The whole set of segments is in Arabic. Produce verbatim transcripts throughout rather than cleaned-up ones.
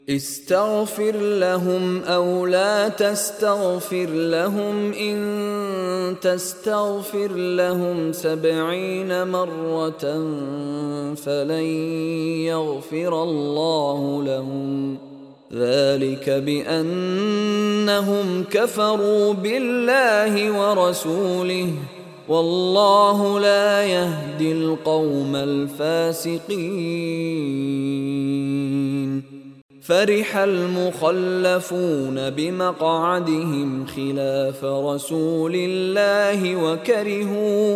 استغفر لهم أو لا تستغفر لهم إن تستغفر لهم سبعين مرة فلن يغفر الله لهم ذلك بأنهم كفروا بالله ورسوله والله لا يهدي القوم الفاسقين. فرح المخلفون بمقعدهم خلاف رسول الله وكرهوا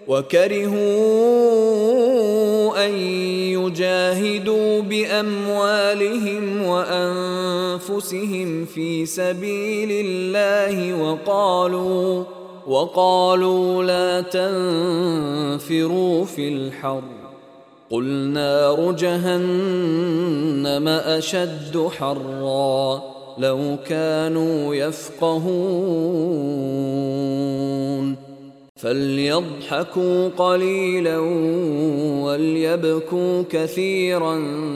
وكرهوا أن يجاهدوا بأموالهم وأنفسهم في سبيل الله وقالوا وقالوا لا تنفروا في الحر قل نار جهنم أشد حرا لو كانوا يفقهون. فليضحكوا قليلا وليبكوا كثيرا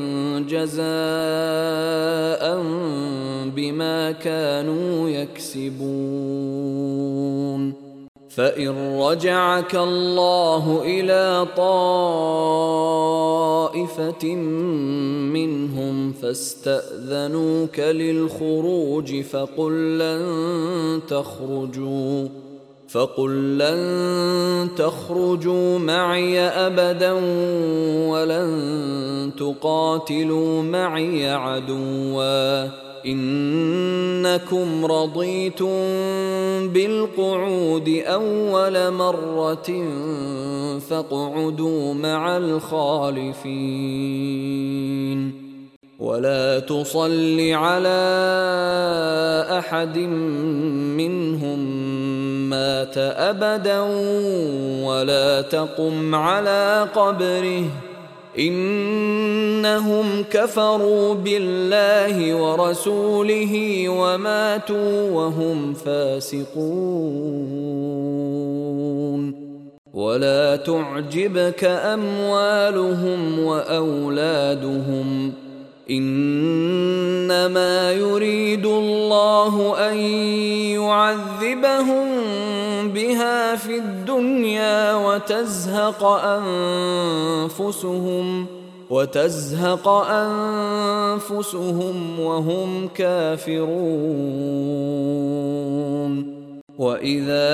جزاء بما كانوا يكسبون. فإن رجعك الله إلى طائفة منهم فاستأذنوك للخروج فقل لن تخرجوا فقل لن تخرجوا معي أبدا ولن تقاتلوا معي عدوا إنكم رضيتم بالقعود أول مرة فاقعدوا مع الخالفين. ولا تصل على أحد منهم مات أبدا ولا تقم على قبره إنهم كفروا بالله ورسوله وماتوا وهم فاسقون. ولا تعجبك أموالهم وأولادهم إنما يريد الله أن يعذبهم بها في الدنيا وتزهق أنفسهم وتزهق أنفسهم وهم كافرون. وإذا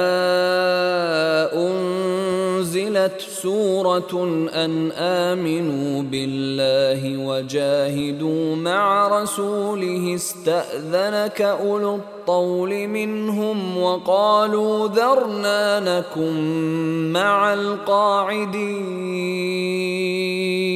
أنزلت سورة أن آمنوا بالله وجاهدوا مع رسوله استأذنك أولو الطول منهم وقالوا ذرنا نكن مع القاعدين